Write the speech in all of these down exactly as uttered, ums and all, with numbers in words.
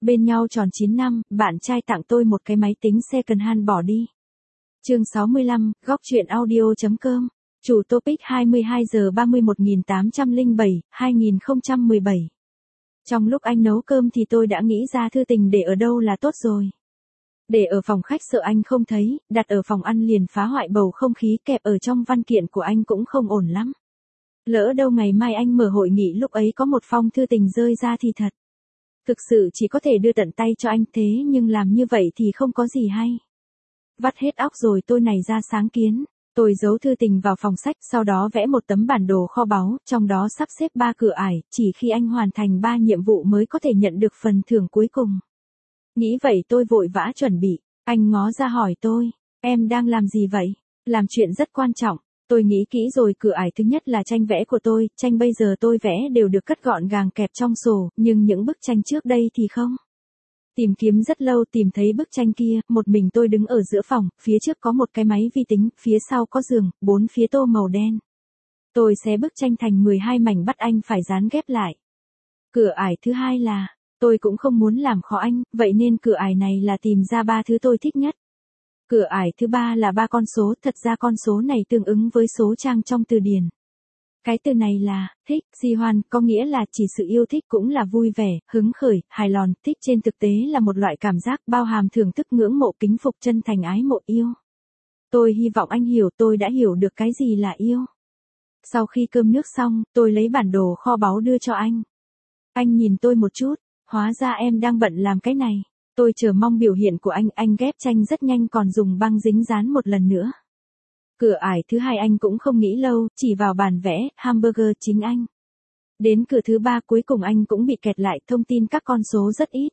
Bên nhau tròn chín năm, bạn trai tặng tôi một cái máy tính second hand bỏ đi. Chương sáu mươi lăm, góc truyện audio.com. Chủ topic hai mươi hai giờ ba mươi một nghìn tám trăm lẻ bảy, hai nghìn không trăm mười bảy. Trong lúc anh nấu cơm thì tôi đã nghĩ ra thư tình để ở đâu là tốt rồi. Để ở phòng khách sợ anh không thấy, đặt ở phòng ăn liền phá hoại bầu không khí, kẹp ở trong văn kiện của anh cũng không ổn lắm. Lỡ đâu ngày mai anh mở hội nghị lúc ấy có một phong thư tình rơi ra thì thật. Thực sự chỉ có thể đưa tận tay cho anh, thế nhưng làm như vậy thì không có gì hay. Vắt hết óc rồi tôi nảy ra sáng kiến. Tôi giấu thư tình vào phòng sách, sau đó vẽ một tấm bản đồ kho báu, trong đó sắp xếp ba cửa ải, chỉ khi anh hoàn thành ba nhiệm vụ mới có thể nhận được phần thưởng cuối cùng. Nghĩ vậy tôi vội vã chuẩn bị. Anh ngó ra hỏi tôi, em đang làm gì vậy? Làm chuyện rất quan trọng. Tôi nghĩ kỹ rồi, cửa ải thứ nhất là tranh vẽ của tôi, tranh bây giờ tôi vẽ đều được cất gọn gàng kẹp trong sổ, nhưng những bức tranh trước đây thì không. Tìm kiếm rất lâu tìm thấy bức tranh kia, một mình tôi đứng ở giữa phòng, phía trước có một cái máy vi tính, phía sau có giường, bốn phía tô màu đen. Tôi xé bức tranh thành mười hai mảnh bắt anh phải dán ghép lại. Cửa ải thứ hai là, tôi cũng không muốn làm khó anh, vậy nên cửa ải này là tìm ra ba thứ tôi thích nhất. Cửa ải thứ ba là ba con số, thật ra con số này tương ứng với số trang trong từ điển. Cái từ này là, thích, si hoan, có nghĩa là chỉ sự yêu thích cũng là vui vẻ, hứng khởi, hài lòng, thích trên thực tế là một loại cảm giác bao hàm thưởng thức, ngưỡng mộ, kính phục, chân thành, ái mộ, yêu. Tôi hy vọng anh hiểu, tôi đã hiểu được cái gì là yêu. Sau khi cơm nước xong, tôi lấy bản đồ kho báu đưa cho anh. Anh nhìn tôi một chút, hóa ra em đang bận làm cái này. Tôi chờ mong biểu hiện của anh, anh ghép tranh rất nhanh còn dùng băng dính dán một lần nữa. Cửa ải thứ hai anh cũng không nghĩ lâu, chỉ vào bàn vẽ, hamburger chính anh. Đến cửa thứ ba cuối cùng anh cũng bị kẹt lại, thông tin các con số rất ít.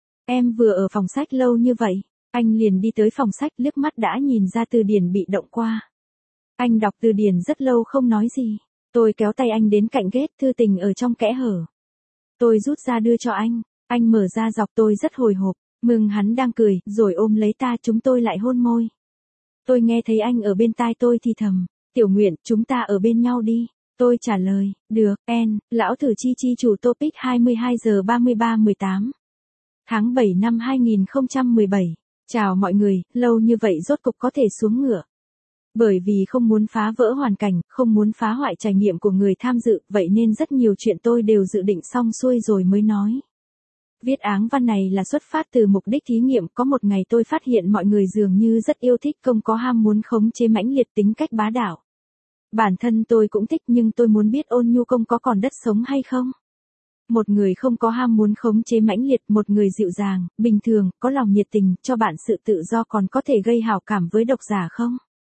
Em vừa ở phòng sách lâu như vậy, anh liền đi tới phòng sách liếc mắt đã nhìn ra từ điển bị động qua. Anh đọc từ điển rất lâu không nói gì. Tôi kéo tay anh đến cạnh ghét, thư tình ở trong kẽ hở. Tôi rút ra đưa cho anh, anh mở ra dọc, tôi rất hồi hộp, mừng hắn đang cười, rồi ôm lấy ta, chúng tôi lại hôn môi. Tôi nghe thấy anh ở bên tai tôi thì thầm, Tiểu Nguyện, chúng ta ở bên nhau đi. Tôi trả lời, được, en, lão thử chi chi chủ topic hai mươi hai giờ ba mươi ba mười tám. Tháng bảy năm hai nghìn không trăm mười bảy. Chào mọi người, lâu như vậy rốt cục có thể xuống ngựa. Bởi vì không muốn phá vỡ hoàn cảnh, không muốn phá hoại trải nghiệm của người tham dự, vậy nên rất nhiều chuyện tôi đều dự định xong xuôi rồi mới nói. Viết áng văn này là xuất phát từ mục đích thí nghiệm, có một ngày tôi phát hiện mọi người dường như rất yêu thích công có ham muốn khống chế mãnh liệt, tính cách bá đạo. Bản thân tôi cũng thích nhưng tôi muốn biết ôn nhu công có còn đất sống hay không? Một người không có ham muốn khống chế mãnh liệt, một người dịu dàng, bình thường, có lòng nhiệt tình, cho bạn sự tự do còn có thể gây hảo cảm với độc giả không?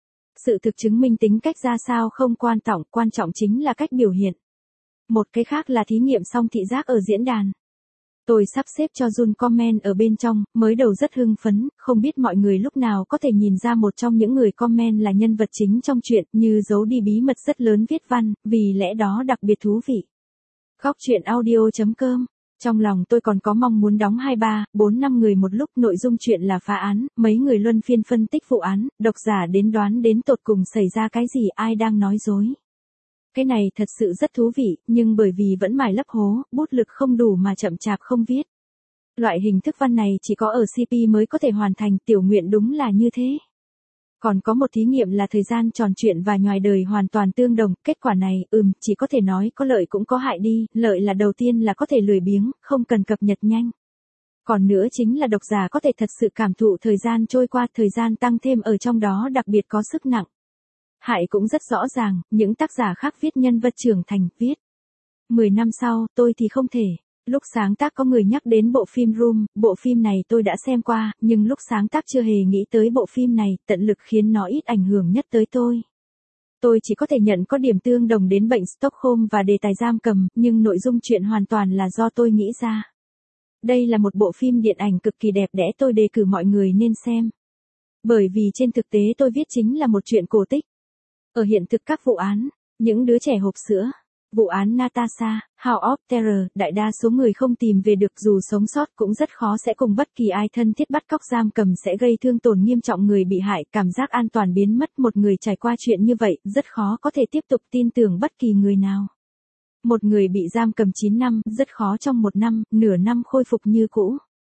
Sự thực chứng minh tính cách ra sao không quan trọng, quan trọng chính là cách biểu hiện. Một cái khác là thí nghiệm xong thị giác ở diễn đàn. Tôi sắp xếp cho Jun comment ở bên trong, mới đầu rất hưng phấn, không biết mọi người lúc nào có thể nhìn ra một trong những người comment là nhân vật chính trong truyện, như giấu đi bí mật rất lớn viết văn, vì lẽ đó đặc biệt thú vị. Góc truyện audio.com. Trong lòng tôi còn có mong muốn đóng hai ba, bốn năm người một lúc, nội dung chuyện là phá án, mấy người luân phiên phân tích vụ án, độc giả đến đoán đến tột cùng xảy ra cái gì, ai đang nói dối. Cái này thật sự rất thú vị, nhưng bởi vì vẫn mải lấp hố, bút lực không đủ mà chậm chạp không viết. Loại hình thức văn này chỉ có ở xê pê mới có thể hoàn thành, Tiểu Nguyện đúng là như thế. Còn có một thí nghiệm là thời gian tròn truyện và ngoài đời hoàn toàn tương đồng, kết quả này, ừm, chỉ có thể nói có lợi cũng có hại đi, lợi là đầu tiên là có thể lười biếng, không cần cập nhật nhanh. Còn nữa chính là độc giả có thể thật sự cảm thụ thời gian trôi qua, thời gian tăng thêm ở trong đó đặc biệt có sức nặng. Hại cũng rất rõ ràng, những tác giả khác viết nhân vật trưởng thành, viết. Mười năm sau, tôi thì không thể. Lúc sáng tác có người nhắc đến bộ phim Room, bộ phim này tôi đã xem qua, nhưng lúc sáng tác chưa hề nghĩ tới bộ phim này, tận lực khiến nó ít ảnh hưởng nhất tới tôi. Tôi chỉ có thể nhận có điểm tương đồng đến bệnh Stockholm và đề tài giam cầm, nhưng nội dung chuyện hoàn toàn là do tôi nghĩ ra. Đây là một bộ phim điện ảnh cực kỳ đẹp đẽ, tôi đề cử mọi người nên xem. Bởi vì trên thực tế tôi viết chính là một chuyện cổ tích. Ở hiện thực các vụ án, những đứa trẻ hộp sữa, vụ án Natasha, House of Terror, đại đa số người không tìm về được, dù sống sót cũng rất khó sẽ cùng bất kỳ ai thân thiết bắt cóc giam cầm, sẽ gây thương tổn nghiêm trọng người bị hại, cảm giác an toàn biến mất, một người trải qua chuyện như vậy, rất khó có thể tiếp tục tin tưởng bất kỳ người nào. Một người bị giam cầm chín năm, rất khó trong một năm, nửa năm khôi phục như cũ.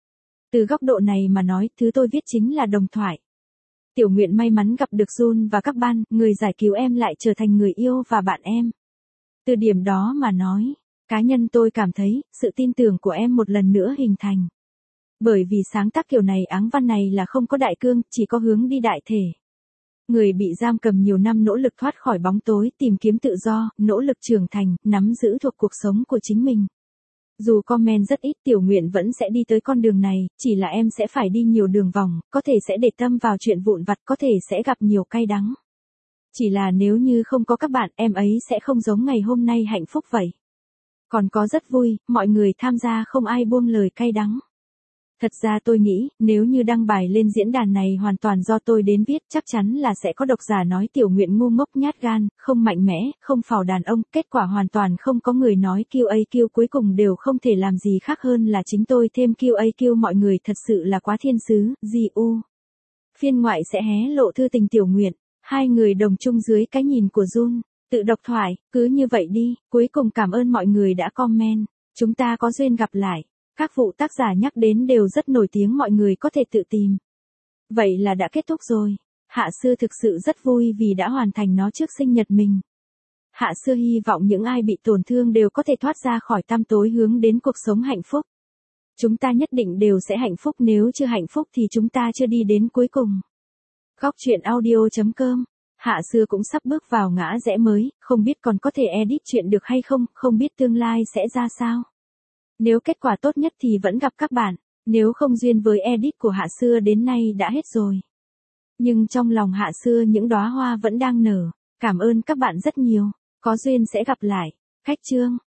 Từ góc độ này mà nói, thứ tôi viết chính là đồng thoại. Tiểu Nguyện may mắn gặp được Jun và các ban, người giải cứu em lại trở thành người yêu và bạn em. Từ điểm đó mà nói, cá nhân tôi cảm thấy, sự tin tưởng của em một lần nữa hình thành. Bởi vì sáng tác kiểu này áng văn này là không có đại cương, chỉ có hướng đi đại thể. Người bị giam cầm nhiều năm nỗ lực thoát khỏi bóng tối, tìm kiếm tự do, nỗ lực trưởng thành, nắm giữ thuộc cuộc sống của chính mình. Dù comment rất ít, Tiểu Nguyện vẫn sẽ đi tới con đường này, chỉ là em sẽ phải đi nhiều đường vòng, có thể sẽ để tâm vào chuyện vụn vặt, có thể sẽ gặp nhiều cay đắng. Chỉ là nếu như không có các bạn, em ấy sẽ không giống ngày hôm nay hạnh phúc vậy. Còn có rất vui, mọi người tham gia không ai buông lời cay đắng. Thật ra tôi nghĩ, nếu như đăng bài lên diễn đàn này hoàn toàn do tôi đến viết, chắc chắn là sẽ có độc giả nói Tiểu Nguyện ngu ngốc nhát gan, không mạnh mẽ, không phào đàn ông, kết quả hoàn toàn không có người nói Q A Q, cuối cùng đều không thể làm gì khác hơn là chính tôi thêm Q A Q, mọi người thật sự là quá thiên sứ, gì u. Phiên ngoại sẽ hé lộ thư tình Tiểu Nguyện, hai người đồng chung dưới cái nhìn của Jun, tự độc thoại, cứ như vậy đi, cuối cùng cảm ơn mọi người đã comment, chúng ta có duyên gặp lại. Các vụ tác giả nhắc đến đều rất nổi tiếng, mọi người có thể tự tìm. Vậy là đã kết thúc rồi. Hạ Sư thực sự rất vui vì đã hoàn thành nó trước sinh nhật mình. Hạ Sư hy vọng những ai bị tổn thương đều có thể thoát ra khỏi tăm tối hướng đến cuộc sống hạnh phúc. Chúng ta nhất định đều sẽ hạnh phúc, nếu chưa hạnh phúc thì chúng ta chưa đi đến cuối cùng. Góc truyện audio chấm com. Hạ Sư cũng sắp bước vào ngã rẽ mới, không biết còn có thể edit chuyện được hay không, không biết tương lai sẽ ra sao. Nếu kết quả tốt nhất thì vẫn gặp các bạn, nếu không duyên với edit của Hạ Xưa đến nay đã hết rồi. Nhưng trong lòng Hạ Xưa những đóa hoa vẫn đang nở, cảm ơn các bạn rất nhiều, có duyên sẽ gặp lại. Khách chương